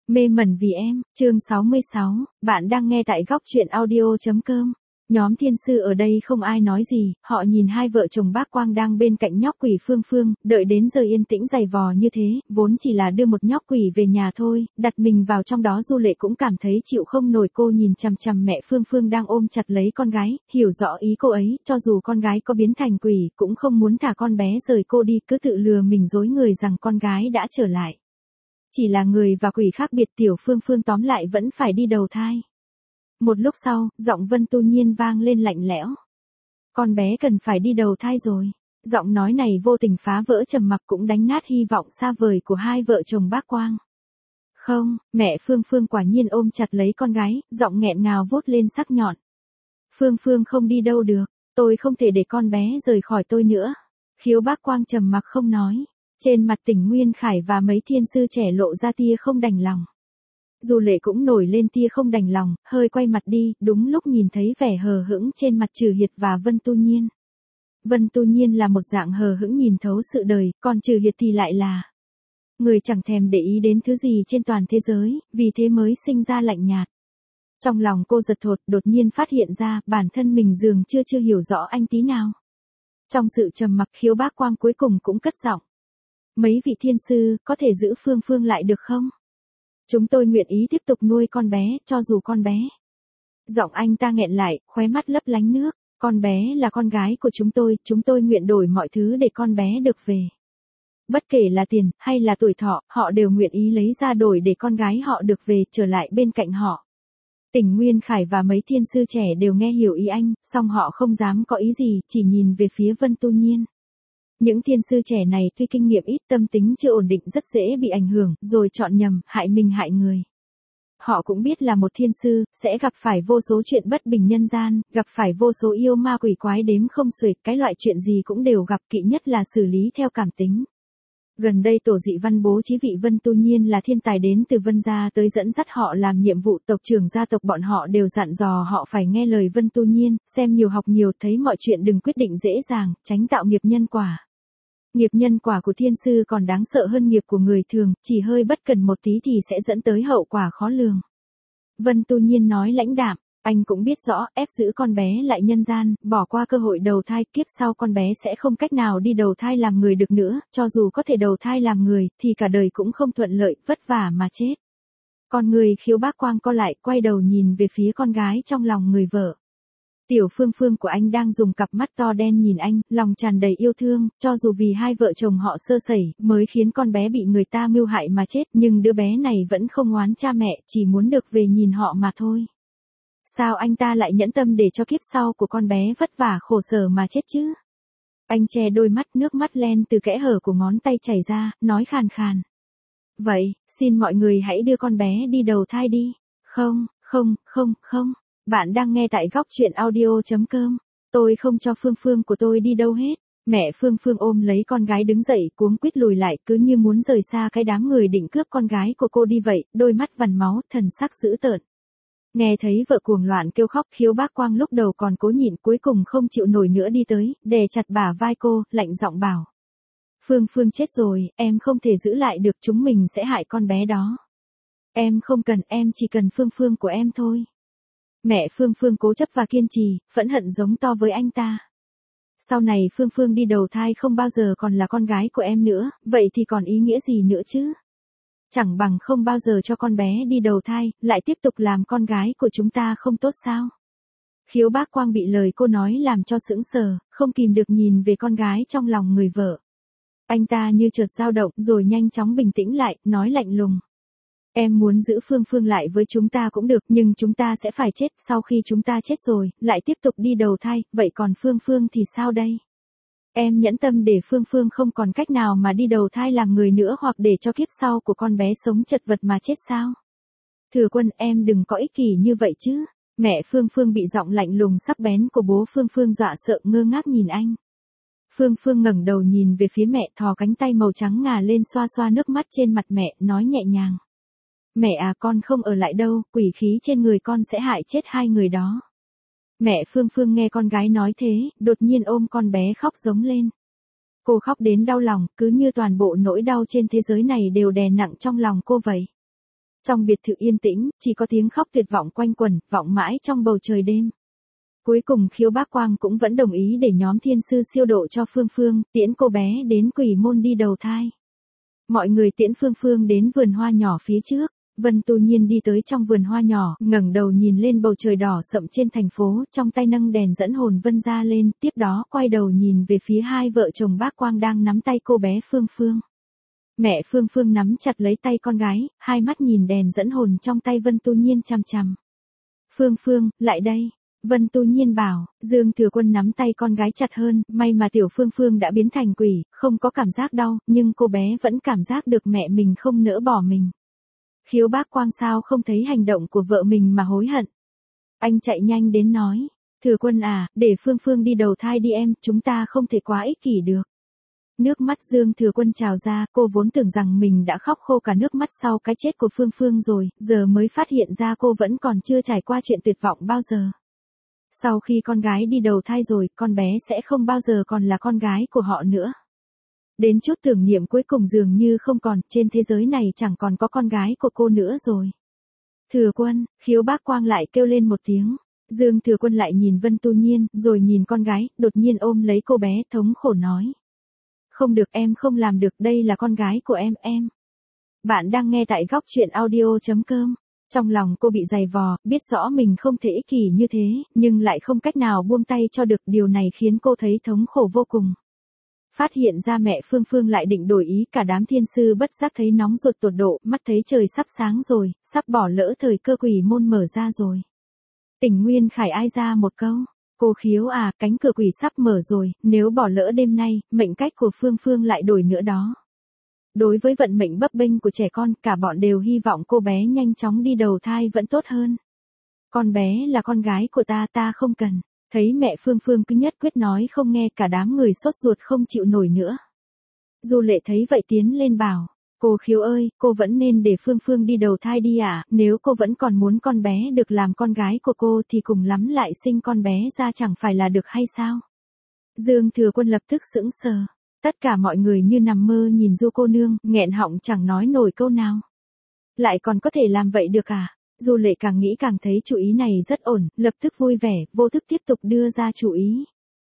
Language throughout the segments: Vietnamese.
Mê mẩn vì em, chương 66, bạn đang nghe tại góc truyện audio.com. Nhóm thiên sư ở đây không ai nói gì, họ nhìn hai vợ chồng bác Quang đang bên cạnh nhóc quỷ Phương Phương, đợi đến giờ yên tĩnh dày vò như thế, vốn chỉ là đưa một nhóc quỷ về nhà thôi, đặt mình vào trong đó Du Lệ cũng cảm thấy chịu không nổi. Cô nhìn chằm chằm mẹ Phương Phương đang ôm chặt lấy con gái, hiểu rõ ý cô ấy, cho dù con gái có biến thành quỷ, cũng không muốn thả con bé rời cô đi, cứ tự lừa mình dối người rằng con gái đã trở lại. Chỉ là người và quỷ khác biệt, tiểu Phương Phương tóm lại vẫn phải đi đầu thai. Một lúc sau, giọng Vân Tu Nhiên vang lên lạnh lẽo. Con bé cần phải đi đầu thai rồi. Giọng nói này vô tình phá vỡ trầm mặc, cũng đánh nát hy vọng xa vời của hai vợ chồng bác Quang. Không, mẹ Phương Phương quả nhiên ôm chặt lấy con gái, giọng nghẹn ngào vút lên sắc nhọn. Phương Phương không đi đâu được, tôi không thể để con bé rời khỏi tôi nữa. Khiếu bác Quang trầm mặc không nói. Trên mặt Tỉnh Nguyên Khải và mấy thiên sư trẻ lộ ra tia không đành lòng. Du Lệ cũng nổi lên tia không đành lòng, hơi quay mặt đi, đúng lúc nhìn thấy vẻ hờ hững trên mặt Trừ Hiệt và Vân Tu Nhiên. Vân Tu Nhiên là một dạng hờ hững nhìn thấu sự đời, còn Trừ Hiệt thì lại là người chẳng thèm để ý đến thứ gì trên toàn thế giới, vì thế mới sinh ra lạnh nhạt. Trong lòng cô giật thột, đột nhiên phát hiện ra bản thân mình dường chưa hiểu rõ anh tí nào. Trong sự trầm mặc, Khiếu bác Quang cuối cùng cũng cất giọng. Mấy vị thiên sư, có thể giữ Phương Phương lại được không? Chúng tôi nguyện ý tiếp tục nuôi con bé, cho dù con bé. Giọng anh ta nghẹn lại, khóe mắt lấp lánh nước. Con bé là con gái của chúng tôi nguyện đổi mọi thứ để con bé được về. Bất kể là tiền, hay là tuổi thọ, họ đều nguyện ý lấy ra đổi để con gái họ được về, trở lại bên cạnh họ. Tỉnh Nguyên Khải và mấy thiên sư trẻ đều nghe hiểu ý anh, song họ không dám có ý gì, chỉ nhìn về phía Vân Tu Nhiên. Những thiên sư trẻ này tuy kinh nghiệm ít, tâm tính chưa ổn định, rất dễ bị ảnh hưởng, rồi chọn nhầm, hại mình hại người. Họ cũng biết là một thiên sư, sẽ gặp phải vô số chuyện bất bình nhân gian, gặp phải vô số yêu ma quỷ quái đếm không xuể, cái loại chuyện gì cũng đều gặp, kỵ nhất là xử lý theo cảm tính. Gần đây tổ dị văn bố trí vị Vân Tu Nhiên là thiên tài đến từ Vân gia tới dẫn dắt họ làm nhiệm vụ, tộc trưởng gia tộc bọn họ đều dặn dò họ phải nghe lời Vân Tu Nhiên, xem nhiều học nhiều, thấy mọi chuyện đừng quyết định dễ dàng, tránh tạo nghiệp nhân quả. Nghiệp nhân quả của thiên sư còn đáng sợ hơn nghiệp của người thường, chỉ hơi bất cần một tí thì sẽ dẫn tới hậu quả khó lường. Vân Tu Nhiên nói lãnh đạm, anh cũng biết rõ, ép giữ con bé lại nhân gian, bỏ qua cơ hội đầu thai, kiếp sau con bé sẽ không cách nào đi đầu thai làm người được nữa, cho dù có thể đầu thai làm người, thì cả đời cũng không thuận lợi, vất vả mà chết. Con người Khiếu bác Quang co lại, quay đầu nhìn về phía con gái trong lòng người vợ. Tiểu Phương Phương của anh đang dùng cặp mắt to đen nhìn anh, lòng tràn đầy yêu thương, cho dù vì hai vợ chồng họ sơ sẩy, mới khiến con bé bị người ta mưu hại mà chết, nhưng đứa bé này vẫn không oán cha mẹ, chỉ muốn được về nhìn họ mà thôi. Sao anh ta lại nhẫn tâm để cho kiếp sau của con bé vất vả khổ sở mà chết chứ? Anh che đôi mắt, nước mắt len từ kẽ hở của ngón tay chảy ra, nói khàn khàn. Vậy, xin mọi người hãy đưa con bé đi đầu thai đi. Không. Bạn đang nghe tại góc truyện audio.com. Tôi không cho Phương Phương của tôi đi đâu hết. Mẹ Phương Phương ôm lấy con gái đứng dậy, cuống quýt lùi lại, cứ như muốn rời xa cái đám người định cướp con gái của cô đi vậy, đôi mắt vằn máu, thần sắc dữ tợn. Nghe thấy vợ cuồng loạn kêu khóc, Khiếu bác Quang lúc đầu còn cố nhịn, cuối cùng không chịu nổi nữa đi tới, đè chặt bả vai cô, lạnh giọng bảo. Phương Phương chết rồi, em không thể giữ lại được, chúng mình sẽ hại con bé đó. Em không cần, em chỉ cần Phương Phương của em thôi. Mẹ Phương Phương cố chấp và kiên trì, phẫn hận giống to với anh ta. Sau này Phương Phương đi đầu thai không bao giờ còn là con gái của em nữa, vậy thì còn ý nghĩa gì nữa chứ? Chẳng bằng không bao giờ cho con bé đi đầu thai, lại tiếp tục làm con gái của chúng ta không tốt sao? Khiếu bác Quang bị lời cô nói làm cho sững sờ, không kìm được nhìn về con gái trong lòng người vợ. Anh ta như chợt dao động rồi nhanh chóng bình tĩnh lại, nói lạnh lùng. Em muốn giữ Phương Phương lại với chúng ta cũng được, nhưng chúng ta sẽ phải chết, sau khi chúng ta chết rồi, lại tiếp tục đi đầu thai, vậy còn Phương Phương thì sao đây? Em nhẫn tâm để Phương Phương không còn cách nào mà đi đầu thai làm người nữa, hoặc để cho kiếp sau của con bé sống chật vật mà chết sao? Thừa Quân, em đừng có ích kỷ như vậy chứ. Mẹ Phương Phương bị giọng lạnh lùng sắc bén của bố Phương Phương dọa sợ, ngơ ngác nhìn anh. Phương Phương ngẩng đầu nhìn về phía mẹ, thò cánh tay màu trắng ngà lên xoa xoa nước mắt trên mặt mẹ, nói nhẹ nhàng. Mẹ à, con không ở lại đâu, quỷ khí trên người con sẽ hại chết hai người đó. Mẹ Phương Phương nghe con gái nói thế, đột nhiên ôm con bé khóc giống lên. Cô khóc đến đau lòng, cứ như toàn bộ nỗi đau trên thế giới này đều đè nặng trong lòng cô vậy. Trong biệt thự yên tĩnh, chỉ có tiếng khóc tuyệt vọng quanh quẩn, vọng mãi trong bầu trời đêm. Cuối cùng Khiếu Bác Quang cũng vẫn đồng ý để nhóm thiên sư siêu độ cho Phương Phương, tiễn cô bé đến quỷ môn đi đầu thai. Mọi người tiễn Phương Phương đến vườn hoa nhỏ phía trước. Vân Tu Nhiên đi tới trong vườn hoa nhỏ, ngẩng đầu nhìn lên bầu trời đỏ sậm trên thành phố, trong tay nâng đèn dẫn hồn Vân ra lên, tiếp đó quay đầu nhìn về phía hai vợ chồng Bác Quang đang nắm tay cô bé Phương Phương. Mẹ Phương Phương nắm chặt lấy tay con gái, hai mắt nhìn đèn dẫn hồn trong tay Vân Tu Nhiên chằm chằm. Phương Phương, lại đây. Vân Tu Nhiên bảo, Dương Thừa Quân nắm tay con gái chặt hơn, may mà tiểu Phương Phương đã biến thành quỷ, không có cảm giác đau, nhưng cô bé vẫn cảm giác được mẹ mình không nỡ bỏ mình. Khiếu Bác Quang sao không thấy hành động của vợ mình mà hối hận. Anh chạy nhanh đến nói, Thừa Quân à, để Phương Phương đi đầu thai đi em, chúng ta không thể quá ích kỷ được. Nước mắt Dương Thừa Quân trào ra, cô vốn tưởng rằng mình đã khóc khô cả nước mắt sau cái chết của Phương Phương rồi, giờ mới phát hiện ra cô vẫn còn chưa trải qua chuyện tuyệt vọng bao giờ. Sau khi con gái đi đầu thai rồi, con bé sẽ không bao giờ còn là con gái của họ nữa. Đến chút tưởng niệm cuối cùng dường như không còn, trên thế giới này chẳng còn có con gái của cô nữa rồi. Thừa Quân, Khiếu Bác Quang lại kêu lên một tiếng. Dương Thừa Quân lại nhìn Vân Tu Nhiên, rồi nhìn con gái, đột nhiên ôm lấy cô bé, thống khổ nói. Không được, em không làm được, đây là con gái của em. Bạn đang nghe tại góc truyện audio.com. Trong lòng cô bị dày vò, biết rõ mình không thể ích kỷ như thế, nhưng lại không cách nào buông tay cho được, điều này khiến cô thấy thống khổ vô cùng. Phát hiện ra mẹ Phương Phương lại định đổi ý, cả đám thiên sư bất giác thấy nóng ruột tột độ, mắt thấy trời sắp sáng rồi, sắp bỏ lỡ thời cơ quỷ môn mở ra rồi. Tỉnh Nguyên Khải ai ra một câu, cô Khiếu à, cánh cửa quỷ sắp mở rồi, nếu bỏ lỡ đêm nay, mệnh cách của Phương Phương lại đổi nữa đó. Đối với vận mệnh bấp bênh của trẻ con, cả bọn đều hy vọng cô bé nhanh chóng đi đầu thai vẫn tốt hơn. Con bé là con gái của ta không cần. Thấy mẹ Phương Phương cứ nhất quyết nói không nghe, cả đám người sốt ruột không chịu nổi nữa. Du Lệ thấy vậy tiến lên bảo, cô Khiếu ơi, cô vẫn nên để Phương Phương đi đầu thai đi ạ, nếu cô vẫn còn muốn con bé được làm con gái của cô thì cùng lắm lại sinh con bé ra chẳng phải là được hay sao? Dương Thừa Quân lập tức sững sờ. Tất cả mọi người như nằm mơ nhìn Du cô nương, nghẹn họng chẳng nói nổi câu nào. Lại còn có thể làm vậy được à? Du Lệ càng nghĩ càng thấy chủ ý này rất ổn, lập tức vui vẻ, vô thức tiếp tục đưa ra chủ ý.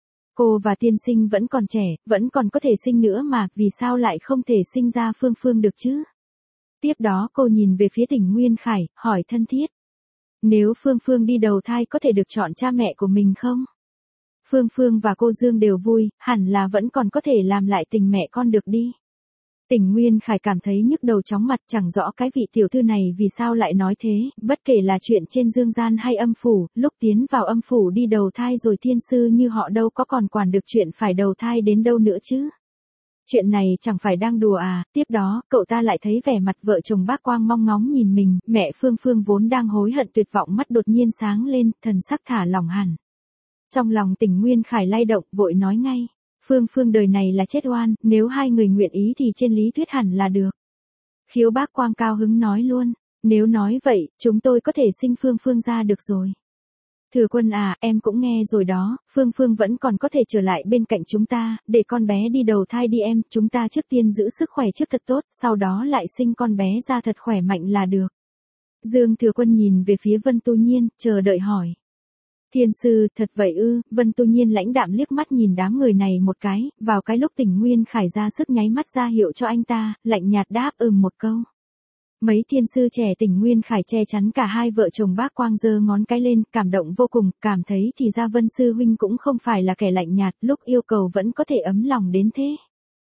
Cô và tiên sinh vẫn còn trẻ, vẫn còn có thể sinh nữa mà, vì sao lại không thể sinh ra Phương Phương được chứ? Tiếp đó cô nhìn về phía Tỉnh Nguyên Khải, hỏi thân thiết. Nếu Phương Phương đi đầu thai có thể được chọn cha mẹ của mình không? Phương Phương và cô Dương đều vui, hẳn là vẫn còn có thể làm lại tình mẹ con được đi. Tỉnh Nguyên Khải cảm thấy nhức đầu chóng mặt, chẳng rõ cái vị tiểu thư này vì sao lại nói thế, bất kể là chuyện trên dương gian hay âm phủ, lúc tiến vào âm phủ đi đầu thai rồi thiên sư như họ đâu có còn quản được chuyện phải đầu thai đến đâu nữa chứ. Chuyện này chẳng phải đang đùa à, tiếp đó, cậu ta lại thấy vẻ mặt vợ chồng Bác Quang mong ngóng nhìn mình, mẹ Phương Phương vốn đang hối hận tuyệt vọng mắt đột nhiên sáng lên, thần sắc thả lỏng hẳn. Trong lòng Tỉnh Nguyên Khải lay động, vội nói ngay. Phương Phương đời này là chết oan, nếu hai người nguyện ý thì trên lý thuyết hẳn là được. Khiếu Bác Quang cao hứng nói luôn, nếu nói vậy, chúng tôi có thể sinh Phương Phương ra được rồi. Thừa Quân à, em cũng nghe rồi đó, Phương Phương vẫn còn có thể trở lại bên cạnh chúng ta, để con bé đi đầu thai đi em, chúng ta trước tiên giữ sức khỏe trước thật tốt, sau đó lại sinh con bé ra thật khỏe mạnh là được. Dương Thừa Quân nhìn về phía Vân Tu Nhiên, chờ đợi hỏi. Thiên sư, thật vậy ư? Vân Tu Nhiên lãnh đạm liếc mắt nhìn đám người này một cái, vào cái lúc Tỉnh Nguyên Khải ra sức nháy mắt ra hiệu cho anh ta, lạnh nhạt đáp một câu. Mấy thiên sư trẻ Tỉnh Nguyên Khải che chắn cả hai vợ chồng Bác Quang giơ ngón cái lên, cảm động vô cùng, cảm thấy thì ra Vân sư huynh cũng không phải là kẻ lạnh nhạt, lúc yêu cầu vẫn có thể ấm lòng đến thế.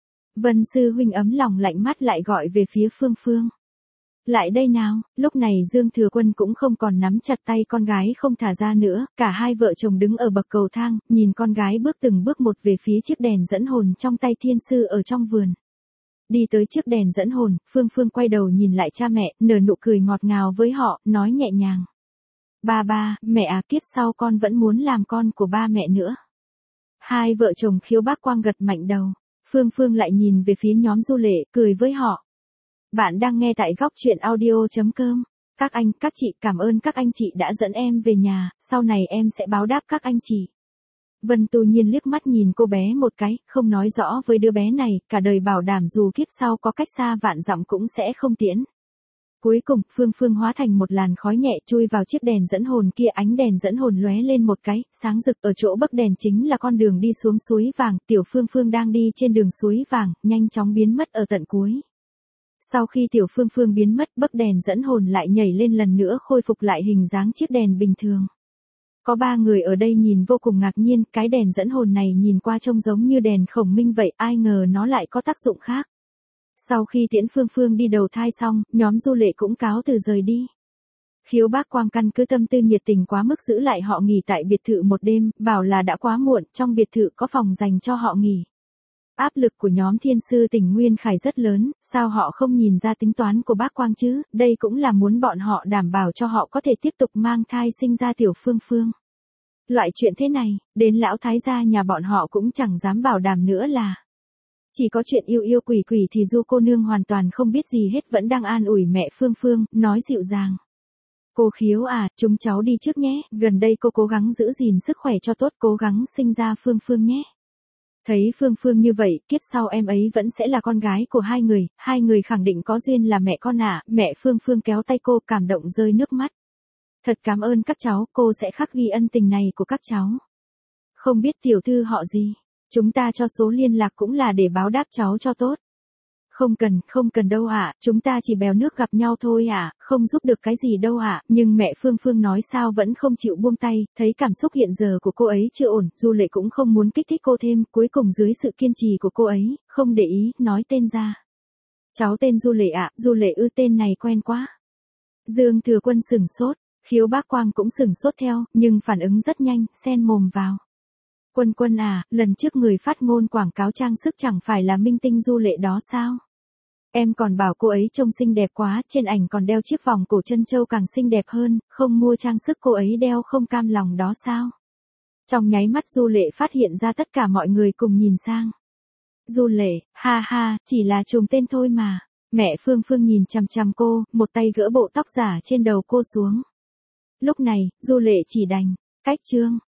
Vân sư huynh ấm lòng lạnh mắt lại gọi về phía Phương Phương. Lại đây nào, lúc này Dương Thừa Quân cũng không còn nắm chặt tay con gái không thả ra nữa, cả hai vợ chồng đứng ở bậc cầu thang, nhìn con gái bước từng bước một về phía chiếc đèn dẫn hồn trong tay thiên sư ở trong vườn. Đi tới chiếc đèn dẫn hồn, Phương Phương quay đầu nhìn lại cha mẹ, nở nụ cười ngọt ngào với họ, nói nhẹ nhàng. Ba, mẹ à, kiếp sau con vẫn muốn làm con của ba mẹ nữa. Hai vợ chồng Khiếu Bác Quang gật mạnh đầu, Phương Phương lại nhìn về phía nhóm Du Lệ, cười với họ. Bạn đang nghe tại góc truyện audio.com. Các anh, các chị, cảm ơn các anh chị đã dẫn em về nhà, sau này em sẽ báo đáp các anh chị. Vân Tu Nhiên liếc mắt nhìn cô bé một cái, không nói rõ với đứa bé này, cả đời bảo đảm dù kiếp sau có cách xa vạn dặm cũng sẽ không tiễn. Cuối cùng, Phương Phương hóa thành một làn khói nhẹ chui vào chiếc đèn dẫn hồn kia, ánh đèn dẫn hồn lóe lên một cái, sáng rực, ở chỗ bấc đèn chính là con đường đi xuống suối vàng, tiểu Phương Phương đang đi trên đường suối vàng, nhanh chóng biến mất ở tận cuối. Sau khi tiểu Phương Phương biến mất, bấc đèn dẫn hồn lại nhảy lên lần nữa, khôi phục lại hình dáng chiếc đèn bình thường. Có 3 người ở đây nhìn vô cùng ngạc nhiên, cái đèn dẫn hồn này nhìn qua trông giống như đèn khổng minh vậy, ai ngờ nó lại có tác dụng khác. Sau khi tiễn Phương Phương đi đầu thai xong, nhóm Du Lệ cũng cáo từ rời đi. Khiếu Bác Quang căn cứ tâm tư nhiệt tình quá mức giữ lại họ nghỉ tại biệt thự một đêm, bảo là đã quá muộn, trong biệt thự có phòng dành cho họ nghỉ. Áp lực của nhóm thiên sư Tỉnh Nguyên Khải rất lớn, sao họ không nhìn ra tính toán của Bác Quang chứ, đây cũng là muốn bọn họ đảm bảo cho họ có thể tiếp tục mang thai sinh ra tiểu Phương Phương. Loại chuyện thế này, đến lão thái gia nhà bọn họ cũng chẳng dám bảo đảm nữa là. Chỉ có chuyện yêu yêu quỷ quỷ thì Du cô nương hoàn toàn không biết gì hết, vẫn đang an ủi mẹ Phương Phương, nói dịu dàng. Cô Khiếu à, chúng cháu đi trước nhé, gần đây cô cố gắng giữ gìn sức khỏe cho tốt, cố gắng sinh ra Phương Phương nhé. Thấy Phương Phương như vậy, kiếp sau em ấy vẫn sẽ là con gái của hai người khẳng định có duyên là mẹ con à, mẹ Phương Phương kéo tay cô cảm động rơi nước mắt. Thật cảm ơn các cháu, cô sẽ khắc ghi ân tình này của các cháu. Không biết tiểu thư họ gì, chúng ta cho số liên lạc cũng là để báo đáp cháu cho tốt. Không cần đâu ạ, chúng ta chỉ bèo nước gặp nhau thôi ạ, không giúp được cái gì đâu ạ, nhưng mẹ Phương Phương nói sao vẫn không chịu buông tay, thấy cảm xúc hiện giờ của cô ấy chưa ổn, Du Lệ cũng không muốn kích thích cô thêm, cuối cùng dưới sự kiên trì của cô ấy, không để ý, nói tên ra. Cháu tên Du Lệ ạ, Du Lệ ư, tên này quen quá. Dương Thừa Quân sửng sốt, Khiếu Bác Quang cũng sửng sốt theo, nhưng phản ứng rất nhanh, xen mồm vào. Quân Quân à, lần trước người phát ngôn quảng cáo trang sức chẳng phải là minh tinh Du Lệ đó sao? Em còn bảo cô ấy trông xinh đẹp quá, trên ảnh còn đeo chiếc vòng cổ trân châu càng xinh đẹp hơn, không mua trang sức cô ấy đeo không cam lòng đó sao? Trong nháy mắt Du Lệ phát hiện ra, tất cả mọi người cùng nhìn sang. Du Lệ, ha ha, chỉ là trùng tên thôi mà. Mẹ Phương Phương nhìn chằm chằm cô, một tay gỡ bộ tóc giả trên đầu cô xuống. Lúc này, Du Lệ chỉ đành, cách chương.